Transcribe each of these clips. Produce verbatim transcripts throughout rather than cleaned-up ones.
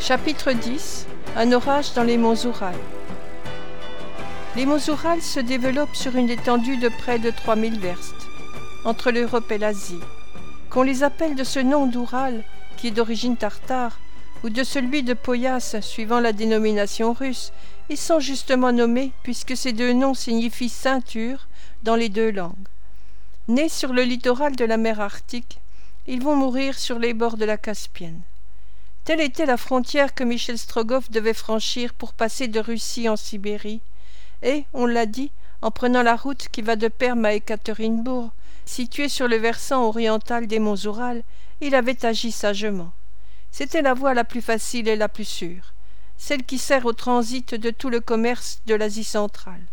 Chapitre dix. Un orage dans les monts Oural. Les monts Oural se développent sur une étendue de près de trois mille verstes, entre l'Europe et l'Asie. Qu'on les appelle de ce nom d'Oural, qui est d'origine tartare, ou de celui de Poyas, suivant la dénomination russe, ils sont justement nommés puisque ces deux noms signifient ceinture dans les deux langues. Nés sur le littoral de la mer Arctique, ils vont mourir sur les bords de la Caspienne. Telle était la frontière que Michel Strogoff devait franchir pour passer de Russie en Sibérie, et, on l'a dit, en prenant la route qui va de Perm à Ekaterinbourg, située sur le versant oriental des monts Oural, il avait agi sagement. C'était la voie la plus facile et la plus sûre, celle qui sert au transit de tout le commerce de l'Asie centrale.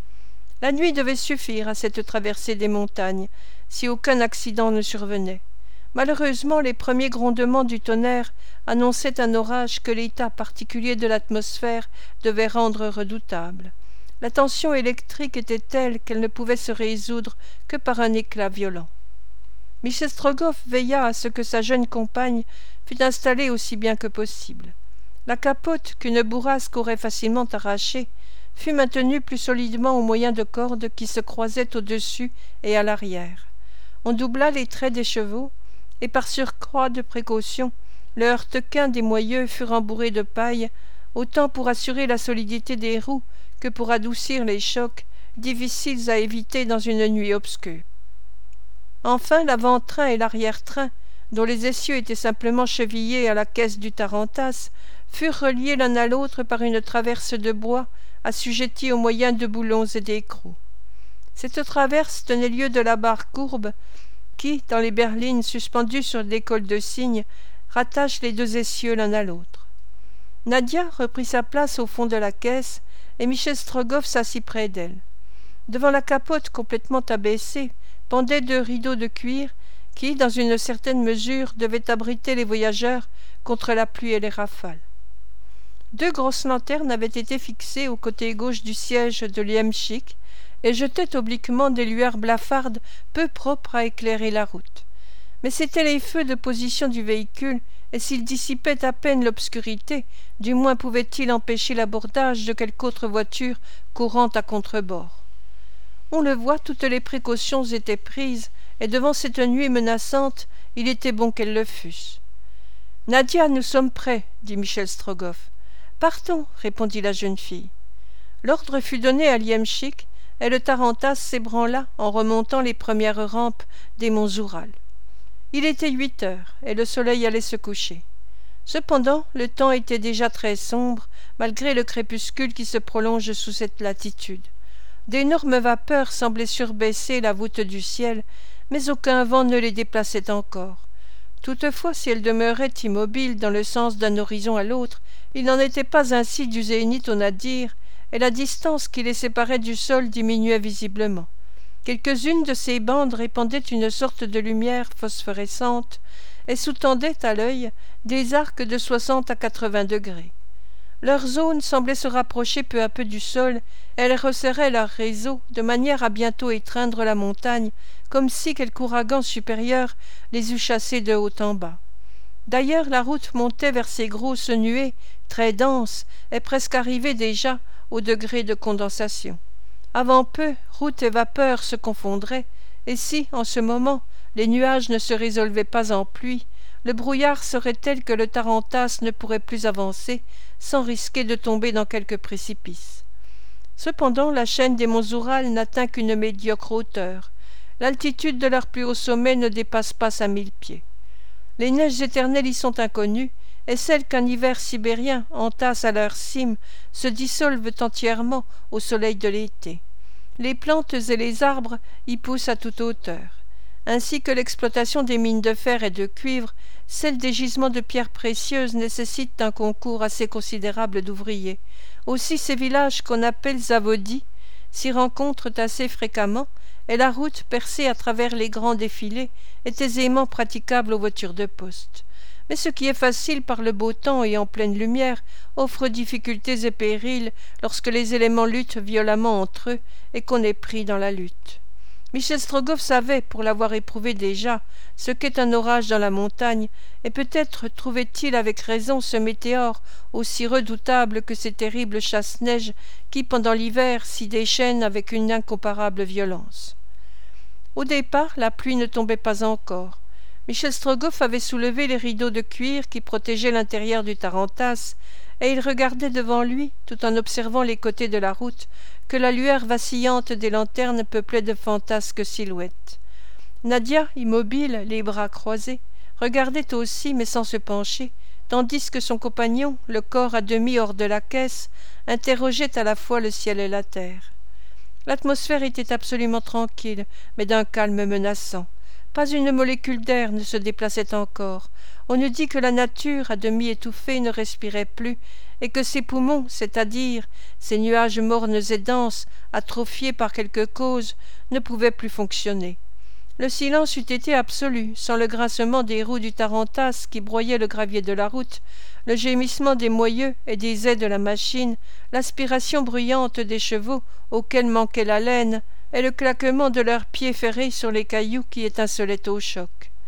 La nuit devait suffire à cette traversée des montagnes, si aucun accident ne survenait. Malheureusement, les premiers grondements du tonnerre annonçaient un orage que l'état particulier de l'atmosphère devait rendre redoutable. La tension électrique était telle qu'elle ne pouvait se résoudre que par un éclat violent. Michel Strogoff veilla à ce que sa jeune compagne fût installée aussi bien que possible. La capote, qu'une bourrasque aurait facilement arrachée, fut maintenue plus solidement au moyen de cordes qui se croisaient au-dessus et à l'arrière. On doubla les traits des chevaux, et par surcroît de précaution, le heurtequin des moyeux fut rembourré de paille, autant pour assurer la solidité des roues que pour adoucir les chocs, difficiles à éviter dans une nuit obscure. Enfin, l'avant-train et l'arrière-train, dont les essieux étaient simplement chevillés à la caisse du tarantasse, furent reliés l'un à l'autre par une traverse de bois assujettie au moyen de boulons et d'écrous. Cette traverse tenait lieu de la barre courbe qui, dans les berlines suspendues sur des cols de cygne, rattache les deux essieux l'un à l'autre. Nadia reprit sa place au fond de la caisse, et Michel Strogoff s'assit près d'elle. Devant la capote complètement abaissée, pendaient deux rideaux de cuir qui, dans une certaine mesure, devaient abriter les voyageurs contre la pluie et les rafales. Deux grosses lanternes avaient été fixées au côté gauche du siège de l'Iemschik et jetaient obliquement des lueurs blafardes peu propres à éclairer la route. Mais c'étaient les feux de position du véhicule, et s'ils dissipaient à peine l'obscurité, du moins pouvaient-ils empêcher l'abordage de quelque autre voiture courant à contrebord. On le voit, toutes les précautions étaient prises, et devant cette nuit menaçante, il était bon qu'elles le fussent. « Nadia, nous sommes prêts, » dit Michel Strogoff. « Partons, » répondit la jeune fille. L'ordre fut donné à l'Iemschik, et le tarantasse s'ébranla en remontant les premières rampes des monts Oural. Il était huit heures, et le soleil allait se coucher. Cependant, le temps était déjà très sombre, malgré le crépuscule qui se prolonge sous cette latitude. D'énormes vapeurs semblaient surbaisser la voûte du ciel, mais aucun vent ne les déplaçait encore. Toutefois, si elles demeuraient immobiles dans le sens d'un horizon à l'autre, il n'en était pas ainsi du zénith au nadir, et la distance qui les séparait du sol diminuait visiblement. Quelques-unes de ces bandes répandaient une sorte de lumière phosphorescente et sous-tendaient à l'œil des arcs de soixante à quatre-vingts degrés. Leur zone semblait se rapprocher peu à peu du sol, et elles resserraient leur réseau de manière à bientôt étreindre la montagne, comme si quelque ouragan supérieur les eût chassées de haut en bas. D'ailleurs, la route montait vers ces grosses nuées, très denses, et presque arrivée déjà au degré de condensation. Avant peu, route et vapeur se confondraient, et si, en ce moment, les nuages ne se résolvaient pas en pluie, le brouillard serait tel que le tarantasse ne pourrait plus avancer sans risquer de tomber dans quelque précipice. Cependant, la chaîne des monts Oural n'atteint qu'une médiocre hauteur. L'altitude de leur plus haut sommet ne dépasse pas cinq mille pieds. Les neiges éternelles y sont inconnues, et celles qu'un hiver sibérien entasse à leur cime se dissolvent entièrement au soleil de l'été. Les plantes et les arbres y poussent à toute hauteur. Ainsi que l'exploitation des mines de fer et de cuivre, celle des gisements de pierres précieuses nécessite un concours assez considérable d'ouvriers. Aussi ces villages qu'on appelle zavodis s'y rencontrent assez fréquemment, et la route percée à travers les grands défilés est aisément praticable aux voitures de poste. Mais ce qui est facile par le beau temps et en pleine lumière offre difficultés et périls lorsque les éléments luttent violemment entre eux et qu'on est pris dans la lutte. Michel Strogoff savait, pour l'avoir éprouvé déjà, ce qu'est un orage dans la montagne, et peut-être trouvait-il avec raison ce météore aussi redoutable que ces terribles chasse-neige qui, pendant l'hiver, s'y déchaînent avec une incomparable violence. Au départ, la pluie ne tombait pas encore. Michel Strogoff avait soulevé les rideaux de cuir qui protégeaient l'intérieur du tarantass, et il regardait devant lui, tout en observant les côtés de la route, que la lueur vacillante des lanternes peuplait de fantasques silhouettes. Nadia, immobile, les bras croisés, regardait aussi, mais sans se pencher, tandis que son compagnon, le corps à demi hors de la caisse, interrogeait à la fois le ciel et la terre. L'atmosphère était absolument tranquille, mais d'un calme menaçant. Pas une molécule d'air ne se déplaçait encore. On eût dit que la nature, à demi étouffée, ne respirait plus, et que ses poumons, c'est-à-dire ces nuages mornes et denses, atrophiés par quelque cause, ne pouvaient plus fonctionner. Le silence eût été absolu, sans le grincement des roues du tarantass qui broyaient le gravier de la route, le gémissement des moyeux et des ais de la machine, l'aspiration bruyante des chevaux auxquels manquait la laine, et le claquement de leurs pieds ferrés sur les cailloux qui étincelaient au choc.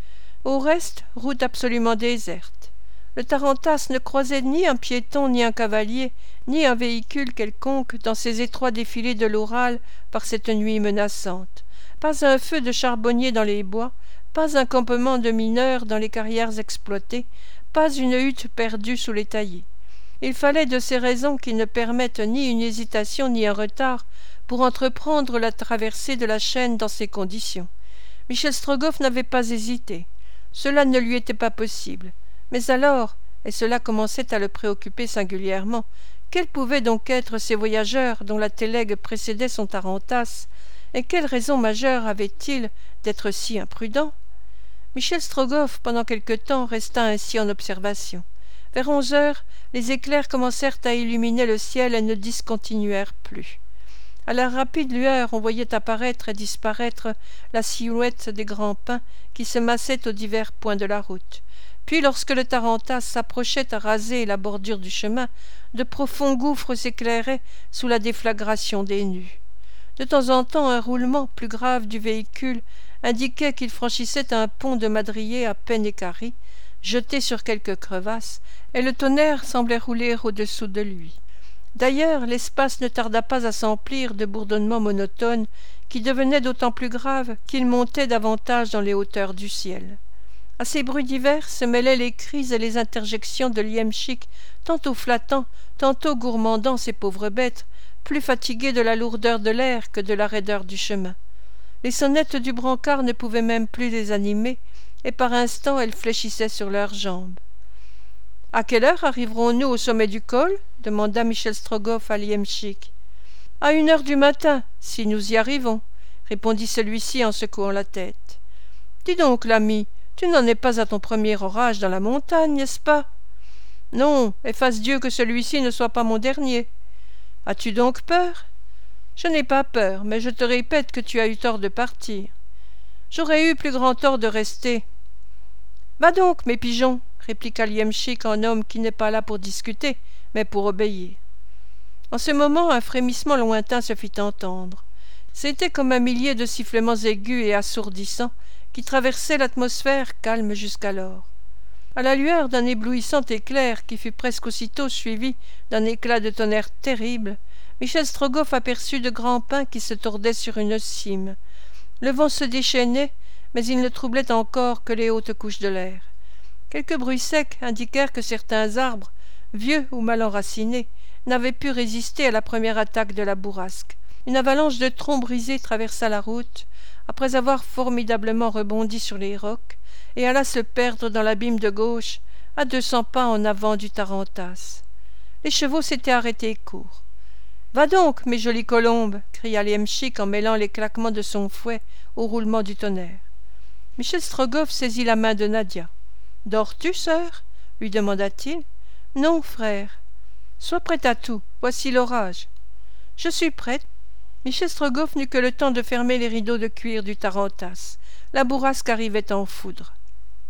Au reste, route absolument déserte. Le tarantass ne croisait ni un piéton ni un cavalier, ni un véhicule quelconque dans ces étroits défilés de l'Oural par cette nuit menaçante. Pas un feu de charbonnier dans les bois, pas un campement de mineurs dans les carrières exploitées, pas une hutte perdue sous les taillis. Il fallait de ces raisons qui ne permettent ni une hésitation ni un retard pour entreprendre la traversée de la chaîne dans ces conditions. Michel Strogoff n'avait pas hésité. Cela ne lui était pas possible. Mais alors, et cela commençait à le préoccuper singulièrement, quels pouvaient donc être ces voyageurs dont la télègue précédait son tarantass, et quelle raison majeure avaient-ils d'être si imprudents? Michel Strogoff, pendant quelque temps, resta ainsi en observation. Vers onze heures, les éclairs commencèrent à illuminer le ciel et ne discontinuèrent plus. À la rapide lueur, on voyait apparaître et disparaître la silhouette des grands pins qui se massaient aux divers points de la route. Puis, lorsque le tarantass s'approchait à raser la bordure du chemin, de profonds gouffres s'éclairaient sous la déflagration des nues. De temps en temps, un roulement plus grave du véhicule indiquait qu'il franchissait un pont de madriers à peine équarri, jeté sur quelques crevasses, et le tonnerre semblait rouler au-dessous de lui. D'ailleurs, l'espace ne tarda pas à s'emplir de bourdonnements monotones qui devenaient d'autant plus graves qu'ils montaient davantage dans les hauteurs du ciel. À ces bruits divers se mêlaient les cris et les interjections de Liemchik, tantôt flattant, tantôt gourmandant ces pauvres bêtes, plus fatiguées de la lourdeur de l'air que de la raideur du chemin. Les sonnettes du brancard ne pouvaient même plus les animer, et par instants elles fléchissaient sur leurs jambes. « À quelle heure arriverons-nous au sommet du col ?» demanda Michel Strogoff à Liemchik. « À une heure du matin, si nous y arrivons, » répondit celui-ci en secouant la tête. « Dis donc, l'ami, tu n'en es pas à ton premier orage dans la montagne, n'est-ce pas ? » ?»« Non, et fasse Dieu que celui-ci ne soit pas mon dernier. »« As-tu donc peur ?»« Je n'ai pas peur, mais je te répète que tu as eu tort de partir. »« J'aurais eu plus grand tort de rester. »« Va donc, mes pigeons !» répliqua Liemchik en homme qui n'est pas là pour discuter, mais pour obéir. En ce moment, un frémissement lointain se fit entendre. C'était comme un millier de sifflements aigus et assourdissants qui traversaient l'atmosphère calme jusqu'alors. À la lueur d'un éblouissant éclair qui fut presque aussitôt suivi d'un éclat de tonnerre terrible, Michel Strogoff aperçut de grands pins qui se tordaient sur une cime. Le vent se déchaînait, mais il ne troublait encore que les hautes couches de l'air. Quelques bruits secs indiquèrent que certains arbres, vieux ou mal enracinés, n'avaient pu résister à la première attaque de la bourrasque. Une avalanche de troncs brisés traversa la route, après avoir formidablement rebondi sur les rocs, et alla se perdre dans l'abîme de gauche, à deux cents pas en avant du tarantass. Les chevaux s'étaient arrêtés court. « Va donc, mes jolies colombes !» cria Liemchik en mêlant les claquements de son fouet au roulement du tonnerre. Michel Strogoff saisit la main de Nadia. « Dors-tu, sœur ?» lui demanda-t-il. « Non, frère. »« Sois prête à tout, voici l'orage. »« Je suis prête. » Michel Strogoff n'eut que le temps de fermer les rideaux de cuir du tarantass. La bourrasque arrivait en foudre.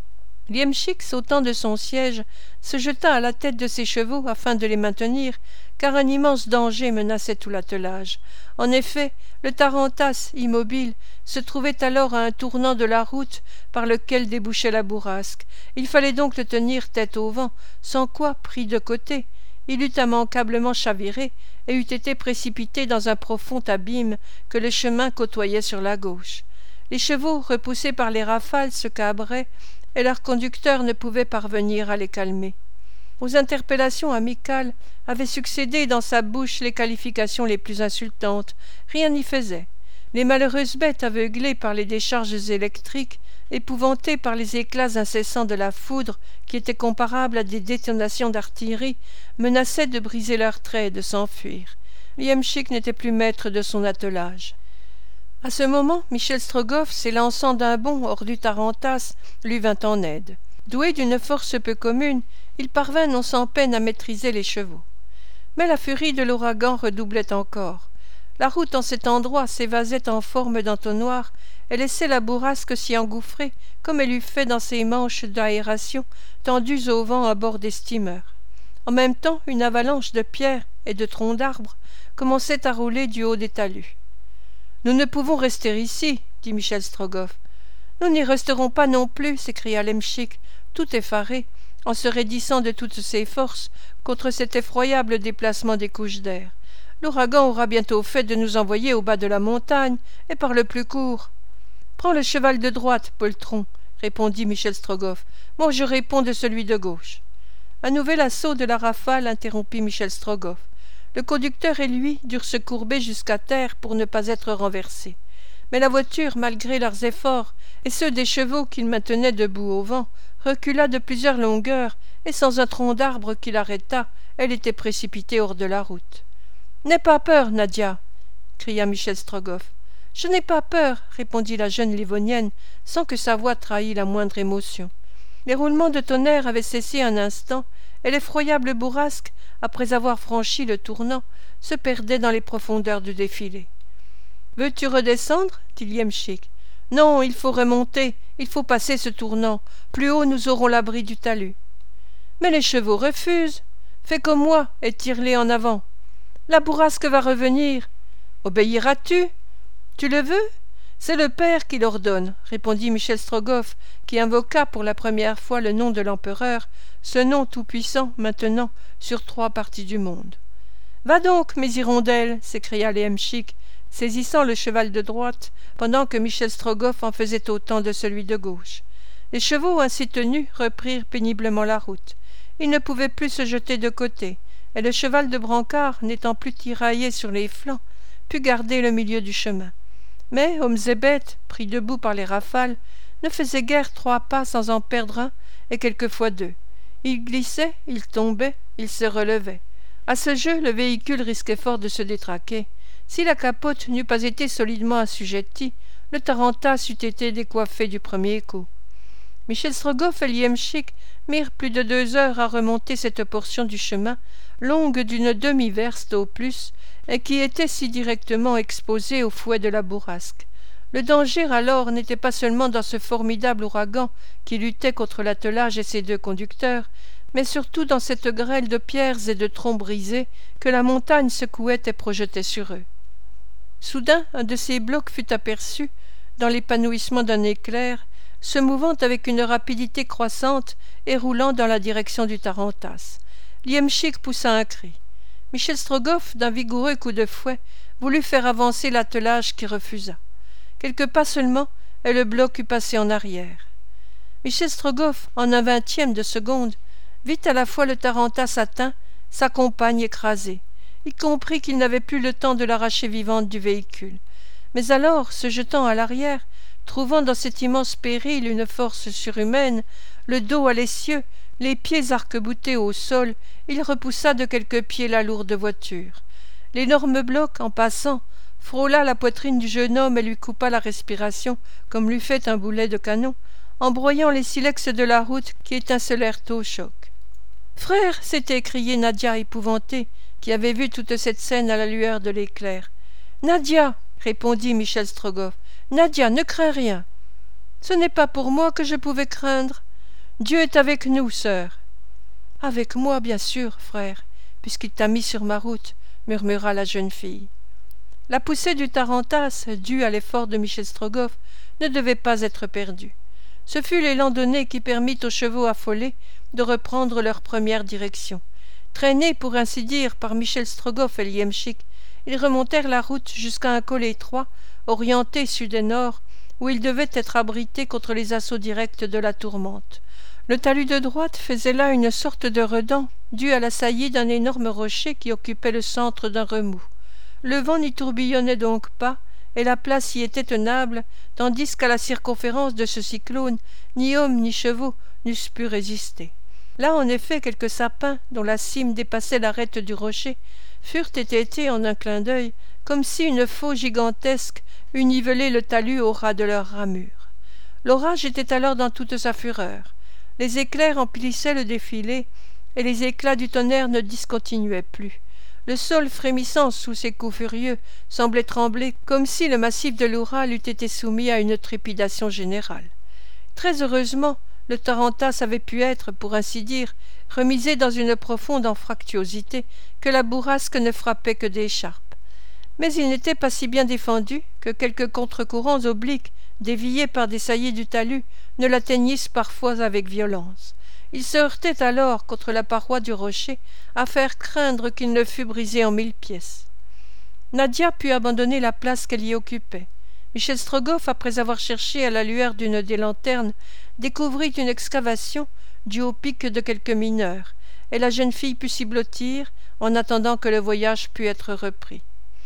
Liemchik, sautant de son siège, se jeta à la tête de ses chevaux afin de les maintenir, car un immense danger menaçait tout l'attelage. En effet, le tarantasse, immobile, se trouvait alors à un tournant de la route par lequel débouchait la bourrasque. Il fallait donc le tenir tête au vent, sans quoi, pris de côté, il eût immanquablement chaviré et eût été précipité dans un profond abîme que le chemin côtoyait sur la gauche. Les chevaux, repoussés par les rafales, se cabraient, et leur conducteur ne pouvait parvenir à les calmer. Aux interpellations amicales avaient succédé dans sa bouche les qualifications les plus insultantes. Rien n'y faisait. Les malheureuses bêtes aveuglées par les décharges électriques, épouvantées par les éclats incessants de la foudre qui étaient comparables à des détonations d'artillerie, menaçaient de briser leurs traits et de s'enfuir. Liemchik n'était plus maître de son attelage. À ce moment, Michel Strogoff, s'élançant d'un bond hors du tarantasse, lui vint en aide. Doué d'une force peu commune, il parvint non sans peine à maîtriser les chevaux. Mais la furie de l'ouragan redoublait encore. La route en cet endroit s'évasait en forme d'entonnoir et laissait la bourrasque s'y engouffrer comme elle eût fait dans ses manches d'aération tendues au vent à bord des steamers. En même temps, une avalanche de pierres et de troncs d'arbres commençait à rouler du haut des talus. « Nous ne pouvons rester ici, dit Michel Strogoff. « Nous n'y resterons pas non plus, s'écria Liemchik, tout effaré, en se raidissant de toutes ses forces contre cet effroyable déplacement des couches d'air. L'ouragan aura bientôt fait de nous envoyer au bas de la montagne, et par le plus court. « Prends le cheval de droite, poltron, répondit Michel Strogoff. Moi je réponds de celui de gauche. Un nouvel assaut de la rafale interrompit Michel Strogoff. Le conducteur et lui durent se courber jusqu'à terre pour ne pas être renversés. Mais la voiture, malgré leurs efforts, et ceux des chevaux qu'ils maintenaient debout au vent, recula de plusieurs longueurs, et sans un tronc d'arbre qui l'arrêtât, elle était précipitée hors de la route. « N'aie pas peur, Nadia !» cria Michel Strogoff. « Je n'ai pas peur, répondit la jeune Livonienne, sans que sa voix trahît la moindre émotion. Les roulements de tonnerre avaient cessé un instant, et l'effroyable bourrasque, après avoir franchi le tournant, se perdait dans les profondeurs du défilé. « Veux-tu redescendre » dit Liemchik. « Non, il faut remonter, il faut passer ce tournant. Plus haut nous aurons l'abri du talus. »« Mais les chevaux refusent. Fais comme moi et tire-les en avant. La bourrasque va revenir. Obéiras-tu ? Tu le veux ? C'est le père qui l'ordonne, répondit Michel Strogoff, qui invoqua pour la première fois le nom de l'empereur, ce nom tout-puissant maintenant sur trois parties du monde. « Va donc, mes hirondelles !» s'écria Liemchik, saisissant le cheval de droite, pendant que Michel Strogoff en faisait autant de celui de gauche. Les chevaux ainsi tenus reprirent péniblement la route. Ils ne pouvaient plus se jeter de côté, et le cheval de brancard, n'étant plus tiraillé sur les flancs, put garder le milieu du chemin. Mais hommes et bêtes, pris debout par les rafales, ne faisaient guère trois pas sans en perdre un, et quelquefois deux. Ils glissaient, ils tombaient, ils se relevaient. À ce jeu, le véhicule risquait fort de se détraquer. Si la capote n'eût pas été solidement assujettie, le tarantasse eût été décoiffé du premier coup. Michel Strogoff et Liemchik mirent plus de deux heures à remonter cette portion du chemin, longue d'une demi-verste au plus, et qui était si directement exposée au fouet de la bourrasque. Le danger alors n'était pas seulement dans ce formidable ouragan qui luttait contre l'attelage et ses deux conducteurs, mais surtout dans cette grêle de pierres et de troncs brisés que la montagne secouait et projetait sur eux. Soudain, un de ces blocs fut aperçu, dans l'épanouissement d'un éclair, se mouvant avec une rapidité croissante et roulant dans la direction du tarantasse. Liemchik poussa un cri. Michel Strogoff, d'un vigoureux coup de fouet, voulut faire avancer l'attelage qui refusa. Quelques pas seulement, et le bloc eût passé en arrière. Michel Strogoff, en un vingtième de seconde, vit à la fois le tarantasse atteint, sa compagne écrasée. Il comprit qu'il n'avait plus le temps de l'arracher vivante du véhicule. Mais alors, se jetant à l'arrière, trouvant dans cet immense péril une force surhumaine, le dos à l'essieu, les pieds arc-boutés au sol, il repoussa de quelques pieds la lourde voiture. L'énorme bloc, en passant, frôla la poitrine du jeune homme et lui coupa la respiration comme l'eût fait un boulet de canon, en broyant les silex de la route qui étincelèrent au choc. « Frère !» s'était écriée Nadia épouvantée, qui avait vu toute cette scène à la lueur de l'éclair. « Nadia !» répondit Michel Strogoff. « Nadia, ne crains rien. »« Ce n'est pas pour moi que je pouvais craindre. Dieu est avec nous, sœur. Avec moi, bien sûr, frère, puisqu'il t'a mis sur ma route, murmura la jeune fille. La poussée du tarantas, due à l'effort de Michel Strogoff, ne devait pas être perdue. Ce fut l'élan donné qui permit aux chevaux affolés de reprendre leur première direction. Traînés, pour ainsi dire, par Michel Strogoff et Liemchik, ils remontèrent la route jusqu'à un col étroit, orienté sud et nord, où ils devaient être abrités contre les assauts directs de la tourmente. Le talus de droite faisait là une sorte de redan, dû à la saillie d'un énorme rocher qui occupait le centre d'un remous. Le vent n'y tourbillonnait donc pas, et la place y était tenable, tandis qu'à la circonférence de ce cyclone, ni hommes ni chevaux n'eussent pu résister. Là, en effet, quelques sapins, dont la cime dépassait l'arête du rocher, furent étêtés en un clin d'œil, comme si une faux gigantesque eût nivelé le talus au ras de leurs ramures. L'orage était alors dans toute sa fureur. Les éclairs emplissaient le défilé, et les éclats du tonnerre ne discontinuaient plus. Le sol frémissant sous ces coups furieux semblait trembler comme si le massif de l'Oural eût été soumis à une trépidation générale. Très heureusement, le tarantas avait pu être, pour ainsi dire, remisé dans une profonde anfractuosité que la bourrasque ne frappait que d'écharpe. Mais il n'était pas si bien défendu que quelques contre-courants obliques, déviés par des saillies du talus, ne l'atteignissent parfois avec violence. Il se heurtait alors contre la paroi du rocher, à faire craindre qu'il ne fût brisé en mille pièces. Nadia put abandonner la place qu'elle y occupait. Michel Strogoff, après avoir cherché à la lueur d'une des lanternes, découvrit une excavation due au pic de quelques mineurs, et la jeune fille put s'y blottir en attendant que le voyage pût être repris.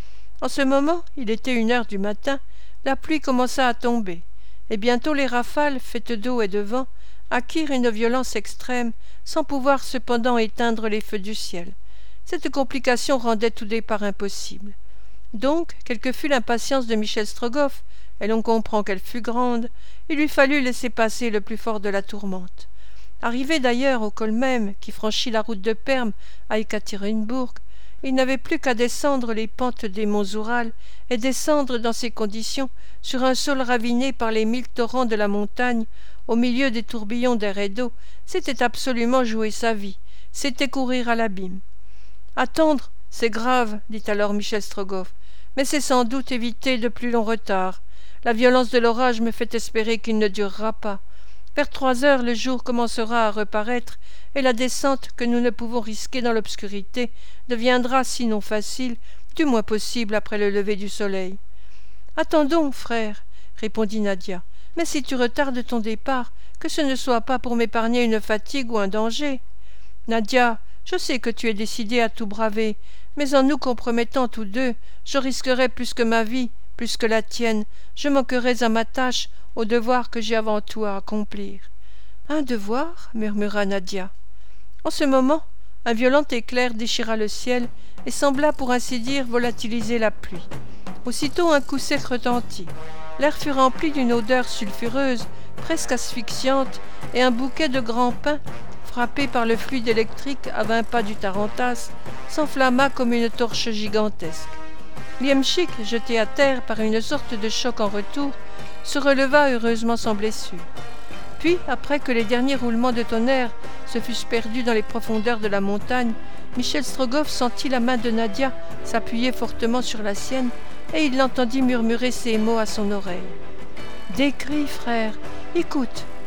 En ce moment, il était une heure du matin, la pluie commença à tomber, et bientôt les rafales, faites d'eau et de vent, acquirent une violence extrême, sans pouvoir cependant éteindre les feux du ciel. Cette complication rendait tout départ impossible. Donc, quelle que fût l'impatience de Michel Strogoff, et l'on comprend qu'elle fut grande, il lui fallut laisser passer le plus fort de la tourmente. Arrivé d'ailleurs au col même qui franchit la route de Perm à Ekaterinbourg, il n'avait plus qu'à descendre les pentes des monts Oural et descendre dans ces conditions sur un sol raviné par les mille torrents de la montagne, au milieu des tourbillons d'air et d'eau, c'était absolument jouer sa vie, c'était courir à l'abîme. Attendre, c'est grave, dit alors Michel Strogoff, mais c'est sans doute éviter de plus longs retards. La violence de l'orage me fait espérer qu'il ne durera pas. Vers trois heures, le jour commencera à reparaître, et la descente que nous ne pouvons risquer dans l'obscurité deviendra, sinon facile, du moins possible après le lever du soleil. « Attendons, frère, répondit Nadia, mais si tu retardes ton départ, que ce ne soit pas pour m'épargner une fatigue ou un danger. Nadia, je sais que tu es décidée à tout braver, mais en nous compromettant tous deux, je risquerais plus que ma vie, plus que la tienne, je manquerais à ma tâche, au devoir que j'ai avant tout à accomplir. »« Un devoir » murmura Nadia. En ce moment, un violent éclair déchira le ciel et sembla pour ainsi dire volatiliser la pluie. Aussitôt un coup sec retentit. L'air fut rempli d'une odeur sulfureuse, presque asphyxiante, et un bouquet de grands pins, frappé par le fluide électrique à vingt pas du tarantas, s'enflamma comme une torche gigantesque. Liemchik, jeté à terre par une sorte de choc en retour, se releva heureusement sans blessure. Puis, après que les derniers roulements de tonnerre se fussent perdus dans les profondeurs de la montagne, Michel Strogoff sentit la main de Nadia s'appuyer fortement sur la sienne, et il l'entendit murmurer ces mots à son oreille. « Des cris, frère, écoute,